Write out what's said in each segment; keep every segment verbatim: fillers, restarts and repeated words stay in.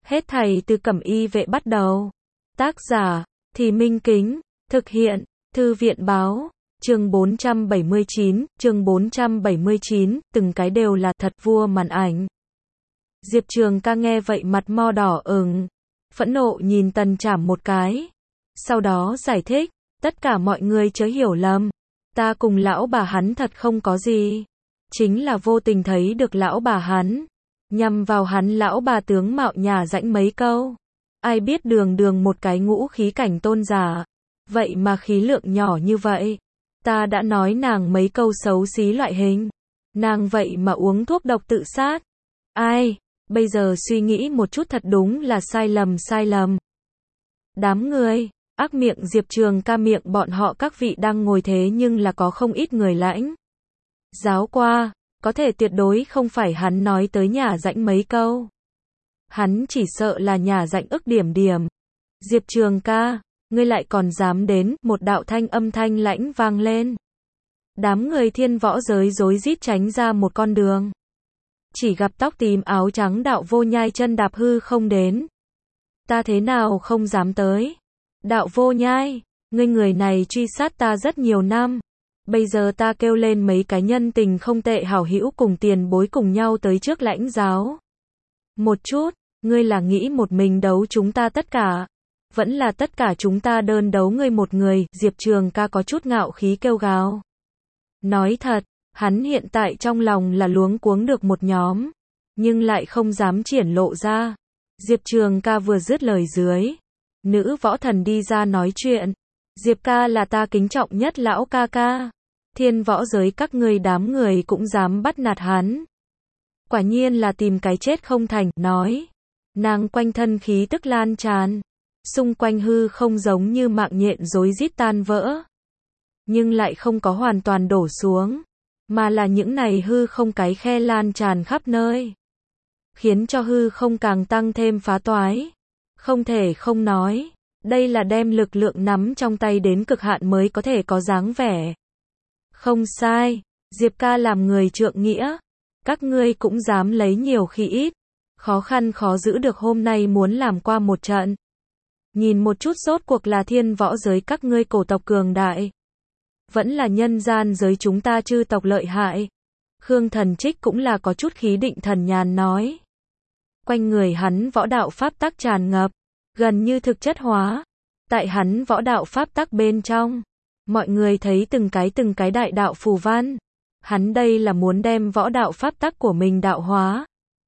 Hết thảy từ Cẩm Y vệ bắt đầu. Tác giả, Thì Minh Kính, thực hiện, Thư viện báo, chương bốn trăm bảy mươi chín, chương bốn trăm bảy mươi chín, từng cái đều là thật vua màn ảnh. Diệp Trường Ca nghe vậy mặt mo đỏ ửng, phẫn nộ nhìn Tần Trảm một cái. Sau đó giải thích, tất cả mọi người chớ hiểu lầm, ta cùng lão bà hắn thật không có gì. Chính là vô tình thấy được lão bà hắn, nhằm vào hắn lão bà tướng mạo nhà rãnh mấy câu. Ai biết đường đường một cái ngũ khí cảnh tôn giả, vậy mà khí lượng nhỏ như vậy. Ta đã nói nàng mấy câu xấu xí loại hình, nàng vậy mà uống thuốc độc tự sát. Ai, bây giờ suy nghĩ một chút thật đúng là sai lầm sai lầm. Đám người, ác miệng Diệp Trường Ca miệng bọn họ các vị đang ngồi thế nhưng là có không ít người lãnh giáo qua, có thể tuyệt đối không phải hắn nói tới nhà rãnh mấy câu. Hắn chỉ sợ là nhà rãnh ức điểm điểm. Diệp Trường Ca, ngươi lại còn dám đến, một đạo thanh âm thanh lãnh vang lên. Đám người thiên võ giới rối rít tránh ra một con đường. Chỉ gặp tóc tím áo trắng đạo vô nhai chân đạp hư không đến. Ta thế nào không dám tới. Đạo vô nhai, ngươi người này truy sát ta rất nhiều năm. Bây giờ ta kêu lên mấy cái nhân tình không tệ hảo hữu cùng tiền bối cùng nhau tới trước lãnh giáo. Một chút, ngươi là nghĩ một mình đấu chúng ta tất cả. Vẫn là tất cả chúng ta đơn đấu ngươi một người, Diệp Trường Ca có chút ngạo khí kêu gào. Nói thật, hắn hiện tại trong lòng là luống cuống được một nhóm, nhưng lại không dám triển lộ ra. Diệp Trường Ca vừa dứt lời dưới, nữ võ thần đi ra nói chuyện. Diệp ca là ta kính trọng nhất lão ca ca. Thiên võ giới các ngươi đám người cũng dám bắt nạt hắn. Quả nhiên là tìm cái chết không thành, nói. Nàng quanh thân khí tức lan tràn. Xung quanh hư không giống như mạng nhện rối rít tan vỡ. Nhưng lại không có hoàn toàn đổ xuống. Mà là những này hư không cái khe lan tràn khắp nơi. Khiến cho hư không càng tăng thêm phá toái. Không thể không nói. Đây là đem lực lượng nắm trong tay đến cực hạn mới có thể có dáng vẻ. Không sai, Diệp ca làm người trượng nghĩa. Các ngươi cũng dám lấy nhiều khi ít. Khó khăn khó giữ được hôm nay muốn làm qua một trận. Nhìn một chút rốt cuộc là thiên võ giới các ngươi cổ tộc cường đại. Vẫn là nhân gian giới chúng ta chư tộc lợi hại. Khương Thần Trích cũng là có chút khí định thần nhàn nói. Quanh người hắn võ đạo pháp tắc tràn ngập. Gần như thực chất hóa. Tại hắn võ đạo pháp tắc bên trong. Mọi người thấy từng cái từng cái đại đạo phù văn. Hắn đây là muốn đem võ đạo pháp tắc của mình đạo hóa.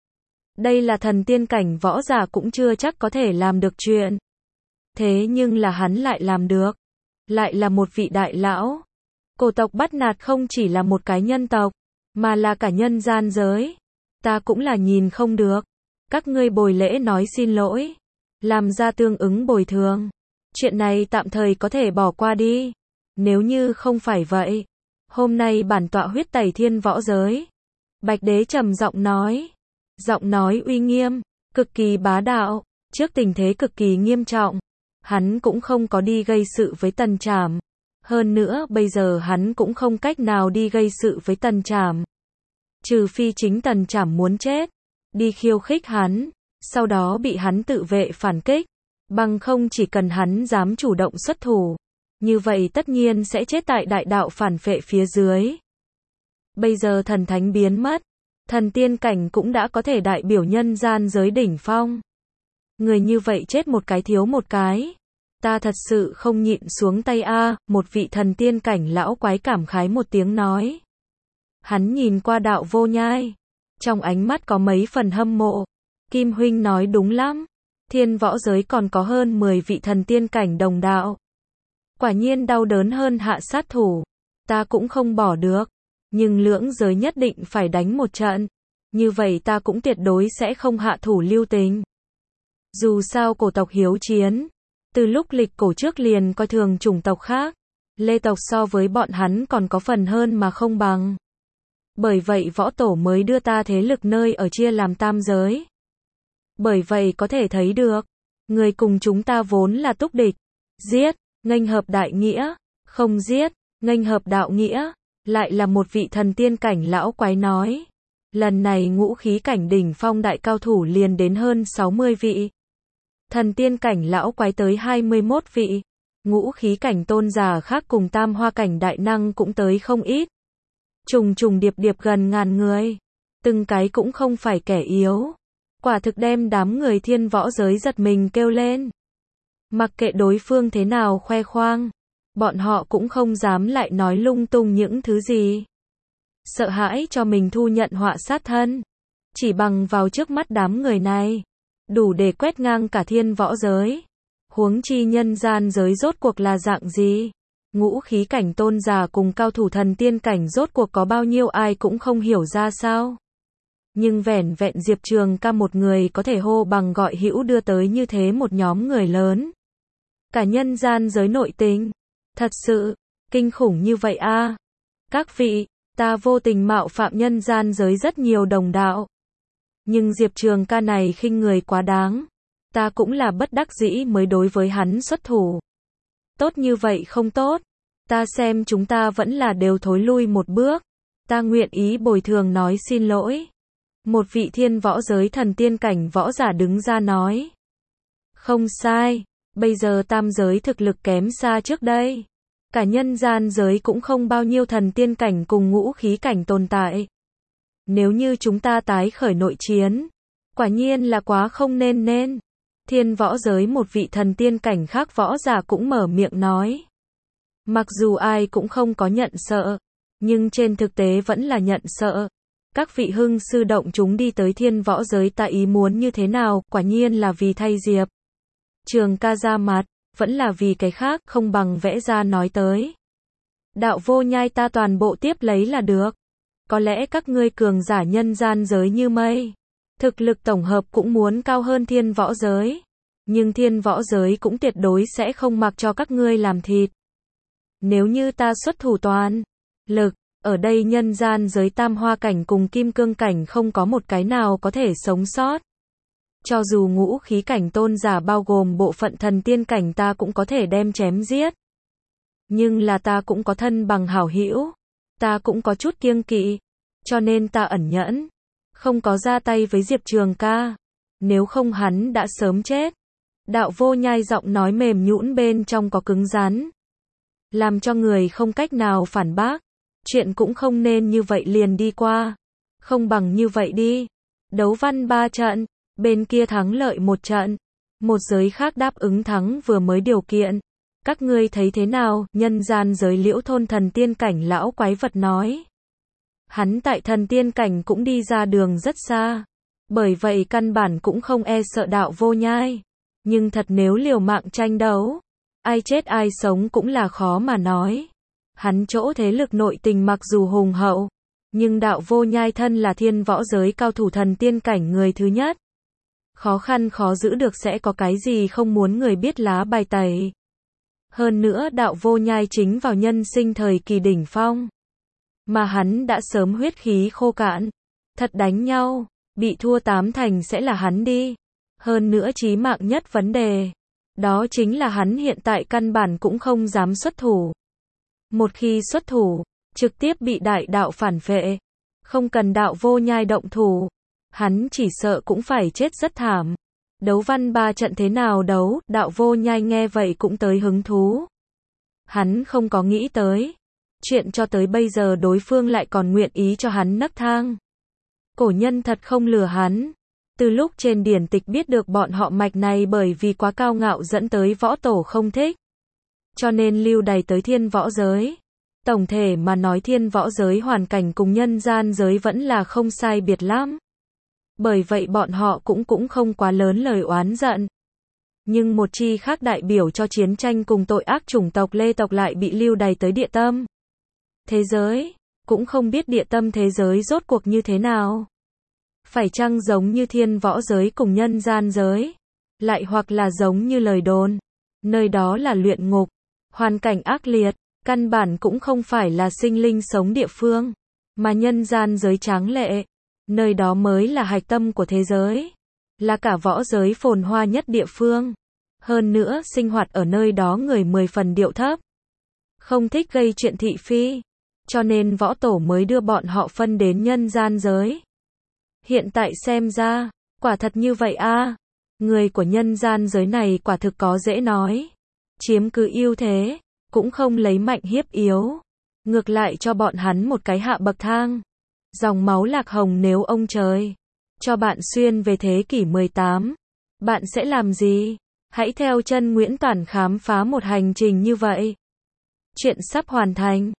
Đây là thần tiên cảnh võ giả cũng chưa chắc có thể làm được chuyện. Thế nhưng là hắn lại làm được. Lại là một vị đại lão. Cổ tộc bắt nạt không chỉ là một cái nhân tộc. Mà là cả nhân gian giới. Ta cũng là nhìn không được. Các ngươi bồi lễ nói xin lỗi. Làm ra tương ứng bồi thường. Chuyện này tạm thời có thể bỏ qua đi. Nếu như không phải vậy, hôm nay bản tọa huyết tẩy thiên võ giới. Bạch Đế trầm giọng nói. Giọng nói uy nghiêm, cực kỳ bá đạo, trước tình thế cực kỳ nghiêm trọng. Hắn cũng không có đi gây sự với Tần Trảm. Hơn nữa bây giờ hắn cũng không cách nào đi gây sự với Tần Trảm. Trừ phi chính Tần Trảm muốn chết, đi khiêu khích hắn. Sau đó bị hắn tự vệ phản kích, bằng không chỉ cần hắn dám chủ động xuất thủ, như vậy tất nhiên sẽ chết tại đại đạo phản phệ phía dưới. Bây giờ thần thánh biến mất, thần tiên cảnh cũng đã có thể đại biểu nhân gian giới đỉnh phong. Người như vậy chết một cái thiếu một cái, ta thật sự không nhịn xuống tay a, một vị thần tiên cảnh lão quái cảm khái một tiếng nói. Hắn nhìn qua đạo vô nhai, trong ánh mắt có mấy phần hâm mộ. Kim huynh nói đúng lắm, thiên võ giới còn có hơn mười vị thần tiên cảnh đồng đạo. Quả nhiên đau đớn hơn hạ sát thủ, ta cũng không bỏ được, nhưng lưỡng giới nhất định phải đánh một trận, như vậy ta cũng tuyệt đối sẽ không hạ thủ lưu tình. Dù sao cổ tộc hiếu chiến, từ lúc lịch cổ trước liền coi thường chủng tộc khác, Lê tộc so với bọn hắn còn có phần hơn mà không bằng. Bởi vậy võ tổ mới đưa ta thế lực nơi ở chia làm tam giới. Bởi vậy có thể thấy được, người cùng chúng ta vốn là túc địch, giết, nghênh hợp đại nghĩa, không giết, nghênh hợp đạo nghĩa, lại là một vị thần tiên cảnh lão quái nói. Lần này ngũ khí cảnh đỉnh phong đại cao thủ liền đến hơn sáu mươi vị. Thần tiên cảnh lão quái tới hai mươi mốt vị. Ngũ khí cảnh tôn giả khác cùng tam hoa cảnh đại năng cũng tới không ít. Trùng trùng điệp điệp gần ngàn người. Từng cái cũng không phải kẻ yếu. Quả thực đem đám người thiên võ giới giật mình kêu lên. Mặc kệ đối phương thế nào khoe khoang, bọn họ cũng không dám lại nói lung tung những thứ gì. Sợ hãi cho mình thu nhận họa sát thân. Chỉ bằng vào trước mắt đám người này, đủ để quét ngang cả thiên võ giới. Huống chi nhân gian giới rốt cuộc là dạng gì? Ngũ khí cảnh tôn giả cùng cao thủ thần tiên cảnh rốt cuộc có bao nhiêu ai cũng không hiểu ra sao. Nhưng vẻn vẹn Diệp Trường Ca một người có thể hô bằng gọi hữu đưa tới như thế một nhóm người lớn. Cả nhân gian giới nội tình. Thật sự, kinh khủng như vậy a. À. Các vị, ta vô tình mạo phạm nhân gian giới rất nhiều đồng đạo. Nhưng Diệp Trường Ca này khinh người quá đáng. Ta cũng là bất đắc dĩ mới đối với hắn xuất thủ. Tốt như vậy không tốt. Ta xem chúng ta vẫn là đều thối lui một bước. Ta nguyện ý bồi thường nói xin lỗi. Một vị thiên võ giới thần tiên cảnh võ giả đứng ra nói. Không sai. Bây giờ tam giới thực lực kém xa trước đây. Cả nhân gian giới cũng không bao nhiêu thần tiên cảnh cùng ngũ khí cảnh tồn tại. Nếu như chúng ta tái khởi nội chiến, quả nhiên là quá không nên nên. Thiên võ giới một vị thần tiên cảnh khác võ giả cũng mở miệng nói. Mặc dù ai cũng không có nhận sợ, nhưng trên thực tế vẫn là nhận sợ. Các vị hưng sư động chúng đi tới thiên võ giới ta ý muốn như thế nào, quả nhiên là vì thay Diệp Trường Ca ra mặt, vẫn là vì cái khác, không bằng vẽ ra nói tới. Đạo vô nhai ta toàn bộ tiếp lấy là được. Có lẽ các ngươi cường giả nhân gian giới như mây. Thực lực tổng hợp cũng muốn cao hơn thiên võ giới. Nhưng thiên võ giới cũng tuyệt đối sẽ không mặc cho các ngươi làm thịt. Nếu như ta xuất thủ toàn lực, ở đây nhân gian giới tam hoa cảnh cùng kim cương cảnh không có một cái nào có thể sống sót. Cho dù ngũ khí cảnh tôn giả bao gồm bộ phận thần tiên cảnh ta cũng có thể đem chém giết. Nhưng là ta cũng có thân bằng hảo hữu. Ta cũng có chút kiêng kỵ. Cho nên ta ẩn nhẫn. Không có ra tay với Diệp Trường Ca. Nếu không hắn đã sớm chết. Đạo vô nhai giọng nói mềm nhũn bên trong có cứng rắn. Làm cho người không cách nào phản bác. Chuyện cũng không nên như vậy liền đi qua. Không bằng như vậy đi. Đấu văn ba trận. Bên kia thắng lợi một trận. Một giới khác đáp ứng thắng vừa mới điều kiện. Các ngươi thấy thế nào? Nhân gian giới Liễu thôn thần tiên cảnh lão quái vật nói. Hắn tại thần tiên cảnh cũng đi ra đường rất xa. Bởi vậy căn bản cũng không e sợ đạo vô nhai. Nhưng thật nếu liều mạng tranh đấu, ai chết ai sống cũng là khó mà nói. Hắn chỗ thế lực nội tình mặc dù hùng hậu, nhưng đạo vô nhai thân là thiên võ giới cao thủ thần tiên cảnh người thứ nhất. Khó khăn khó giữ được sẽ có cái gì không muốn người biết lá bài tẩy. Hơn nữa đạo vô nhai chính vào nhân sinh thời kỳ đỉnh phong. Mà hắn đã sớm huyết khí khô cạn. Thật đánh nhau, bị thua tám thành sẽ là hắn đi. Hơn nữa chí mạng nhất vấn đề. Đó chính là hắn hiện tại căn bản cũng không dám xuất thủ. Một khi xuất thủ, trực tiếp bị đại đạo phản phệ. Không cần đạo vô nhai động thủ. Hắn chỉ sợ cũng phải chết rất thảm. Đấu văn ba trận thế nào đấu, đạo vô nhai nghe vậy cũng tới hứng thú. Hắn không có nghĩ tới. Chuyện cho tới bây giờ đối phương lại còn nguyện ý cho hắn nấc thang. Cổ nhân thật không lừa hắn. Từ lúc trên điển tịch biết được bọn họ mạch này bởi vì quá cao ngạo dẫn tới võ tổ không thích. Cho nên lưu đày tới thiên võ giới. Tổng thể mà nói thiên võ giới hoàn cảnh cùng nhân gian giới vẫn là không sai biệt lắm. Bởi vậy bọn họ cũng cũng không quá lớn lời oán giận. Nhưng một chi khác đại biểu cho chiến tranh cùng tội ác chủng tộc Lê tộc lại bị lưu đày tới địa tâm thế giới, cũng không biết địa tâm thế giới rốt cuộc như thế nào. Phải chăng giống như thiên võ giới cùng nhân gian giới, lại hoặc là giống như lời đồn, nơi đó là luyện ngục, hoàn cảnh ác liệt, căn bản cũng không phải là sinh linh sống địa phương, mà nhân gian giới tráng lệ, nơi đó mới là hạch tâm của thế giới, là cả võ giới phồn hoa nhất địa phương. Hơn nữa sinh hoạt ở nơi đó người mười phần điệu thấp, không thích gây chuyện thị phi, cho nên võ tổ mới đưa bọn họ phân đến nhân gian giới. Hiện tại xem ra, quả thật như vậy a. Người của nhân gian giới này quả thực có dễ nói. Chiếm cứ ưu thế, cũng không lấy mạnh hiếp yếu. Ngược lại cho bọn hắn một cái hạ bậc thang. Dòng máu Lạc Hồng nếu ông trời cho bạn xuyên về thế kỷ mười tám, bạn sẽ làm gì? Hãy theo chân Nguyễn Toản khám phá một hành trình như vậy. Chuyện sắp hoàn thành.